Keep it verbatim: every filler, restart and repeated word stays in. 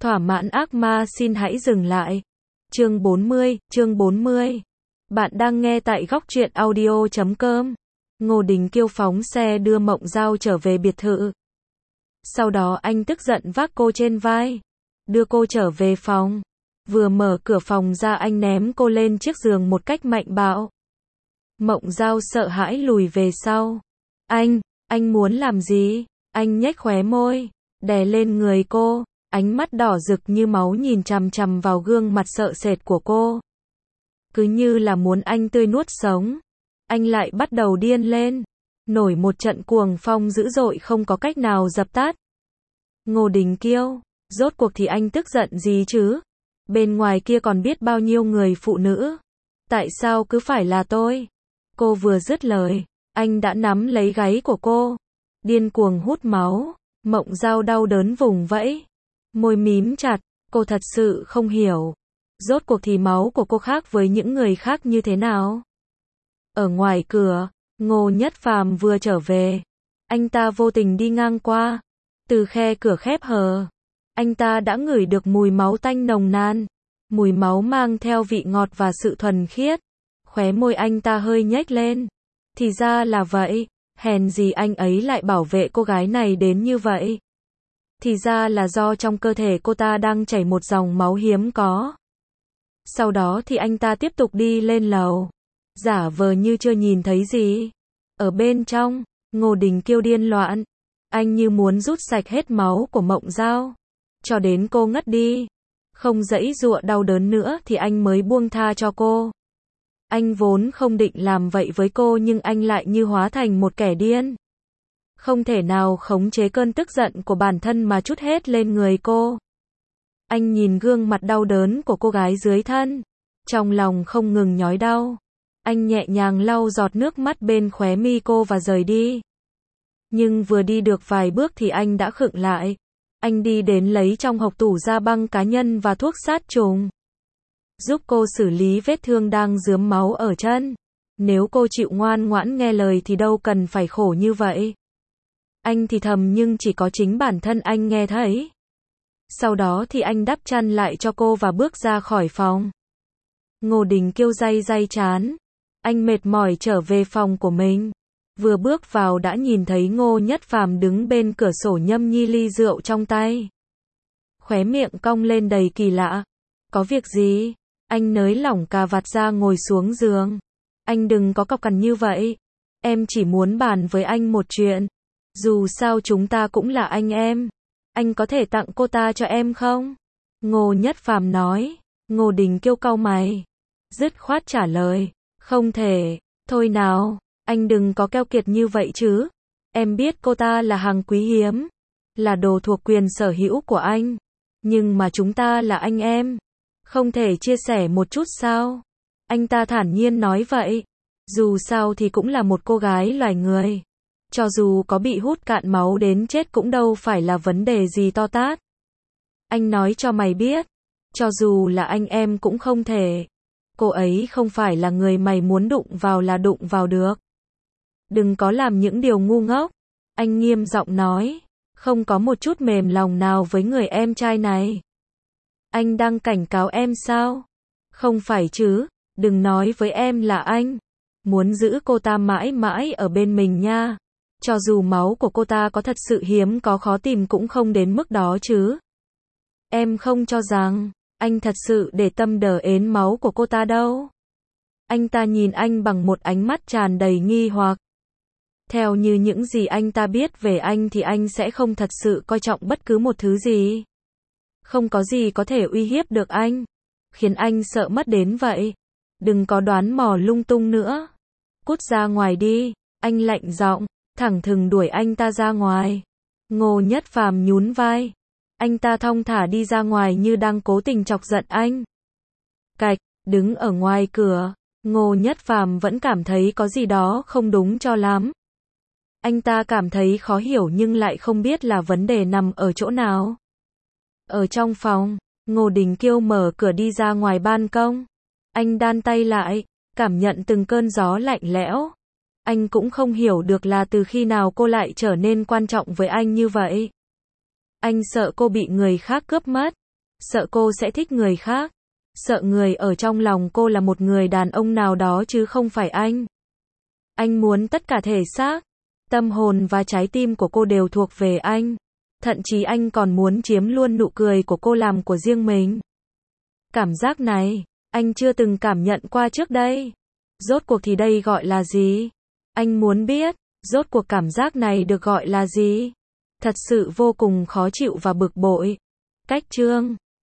Thỏa mãn ác ma xin hãy dừng lại. Chương bốn mươi, chương bốn mươi. Bạn đang nghe tại góc truyện audio chấm com. Ngô Đình Kiêu phóng xe đưa Mộng Giao trở về biệt thự. Sau đó anh tức giận vác cô trên vai, đưa cô trở về phòng. Vừa mở cửa phòng ra anh ném cô lên chiếc giường một cách mạnh bạo. Mộng Giao sợ hãi lùi về sau. Anh, anh muốn làm gì? Anh nhếch khóe môi, đè lên người cô, ánh mắt đỏ rực như máu nhìn chằm chằm vào gương mặt sợ sệt của cô. Cứ như là muốn anh tươi nuốt sống. Anh lại bắt đầu điên lên, nổi một trận cuồng phong dữ dội không có cách nào dập tắt. Ngô Đình Kiêu, rốt cuộc thì anh tức giận gì chứ? Bên ngoài kia còn biết bao nhiêu người phụ nữ. Tại sao cứ phải là tôi? Cô vừa dứt lời, anh đã nắm lấy gáy của cô, điên cuồng hút máu. Mộng Giao đau đớn vùng vẫy, môi mím chặt, cô thật sự không hiểu. Rốt cuộc thì máu của cô khác với những người khác như thế nào? Ở ngoài cửa, Ngô Nhất Phàm vừa trở về. Anh ta vô tình đi ngang qua. Từ khe cửa khép hờ, anh ta đã ngửi được mùi máu tanh nồng nàn. Mùi máu mang theo vị ngọt và sự thuần khiết. Khóe môi anh ta hơi nhếch lên. Thì ra là vậy, hèn gì anh ấy lại bảo vệ cô gái này đến như vậy. Thì ra là do trong cơ thể cô ta đang chảy một dòng máu hiếm có. Sau đó thì anh ta tiếp tục đi lên lầu, giả vờ như chưa nhìn thấy gì. Ở bên trong, Ngô Đình Kiêu điên loạn. Anh như muốn rút sạch hết máu của Mộng Giao, cho đến cô ngất đi. Không giãy giụa đau đớn nữa thì anh mới buông tha cho cô. Anh vốn không định làm vậy với cô nhưng anh lại như hóa thành một kẻ điên. Không thể nào khống chế cơn tức giận của bản thân mà trút hết lên người cô. Anh nhìn gương mặt đau đớn của cô gái dưới thân, trong lòng không ngừng nhói đau. Anh nhẹ nhàng lau giọt nước mắt bên khóe mi cô và rời đi. Nhưng vừa đi được vài bước thì anh đã khựng lại. Anh đi đến lấy trong hộc tủ ra băng cá nhân và thuốc sát trùng, giúp cô xử lý vết thương đang rướm máu ở chân. Nếu cô chịu ngoan ngoãn nghe lời thì đâu cần phải khổ như vậy. Anh thì thầm nhưng chỉ có chính bản thân anh nghe thấy. Sau đó thì anh đắp chăn lại cho cô và bước ra khỏi phòng. Ngô Đình Kiêu day day chán. Anh mệt mỏi trở về phòng của mình. Vừa bước vào đã nhìn thấy Ngô Nhất Phàm đứng bên cửa sổ nhâm nhi ly rượu trong tay. Khóe miệng cong lên đầy kỳ lạ. Có việc gì? Anh nới lỏng cà vạt ra ngồi xuống giường. Anh đừng có cọc cằn như vậy. Em chỉ muốn bàn với anh một chuyện. Dù sao chúng ta cũng là anh em. Anh có thể tặng cô ta cho em không? Ngô Nhất Phàm nói. Ngô Đình Kiêu cau mày, dứt khoát trả lời. Không thể. Thôi nào, anh đừng có keo kiệt như vậy chứ. Em biết cô ta là hàng quý hiếm, là đồ thuộc quyền sở hữu của anh. Nhưng mà chúng ta là anh em, không thể chia sẻ một chút sao? Anh ta thản nhiên nói vậy. Dù sao thì cũng là một cô gái loài người. Cho dù có bị hút cạn máu đến chết cũng đâu phải là vấn đề gì to tát. Anh nói cho mày biết, cho dù là anh em cũng không thể. Cô ấy không phải là người mày muốn đụng vào là đụng vào được. Đừng có làm những điều ngu ngốc. Anh nghiêm giọng nói, không có một chút mềm lòng nào với người em trai này. Anh đang cảnh cáo em sao? Không phải chứ, đừng nói với em là anh muốn giữ cô ta mãi mãi ở bên mình nha. Cho dù máu của cô ta có thật sự hiếm có khó tìm cũng không đến mức đó chứ. Em không cho rằng anh thật sự để tâm đờ ến máu của cô ta đâu. Anh ta nhìn anh bằng một ánh mắt tràn đầy nghi hoặc. Theo như những gì anh ta biết về anh thì anh sẽ không thật sự coi trọng bất cứ một thứ gì. Không có gì có thể uy hiếp được anh, khiến anh sợ mất đến vậy. Đừng có đoán mò lung tung nữa. Cút ra ngoài đi, anh lạnh giọng, thẳng thừng đuổi anh ta ra ngoài. Ngô Nhất Phàm nhún vai. Anh ta thong thả đi ra ngoài như đang cố tình chọc giận anh. Cạch, đứng ở ngoài cửa, Ngô Nhất Phàm vẫn cảm thấy có gì đó không đúng cho lắm. Anh ta cảm thấy khó hiểu nhưng lại không biết là vấn đề nằm ở chỗ nào. Ở trong phòng, Ngô Đình Kiêu mở cửa đi ra ngoài ban công. Anh đan tay lại, cảm nhận từng cơn gió lạnh lẽo. Anh cũng không hiểu được là từ khi nào cô lại trở nên quan trọng với anh như vậy. Anh sợ cô bị người khác cướp mất. sợ cô sẽ thích người khác, sợ người ở trong lòng cô là một người đàn ông nào đó chứ không phải anh. Anh muốn tất cả thể xác, tâm hồn và trái tim của cô đều thuộc về anh. Thậm chí anh còn muốn chiếm luôn nụ cười của cô làm của riêng mình. Cảm giác này, anh chưa từng cảm nhận qua trước đây. Rốt cuộc thì đây gọi là gì? Anh muốn biết, rốt cuộc cảm giác này được gọi là gì? Thật sự vô cùng khó chịu và bực bội. Cách chương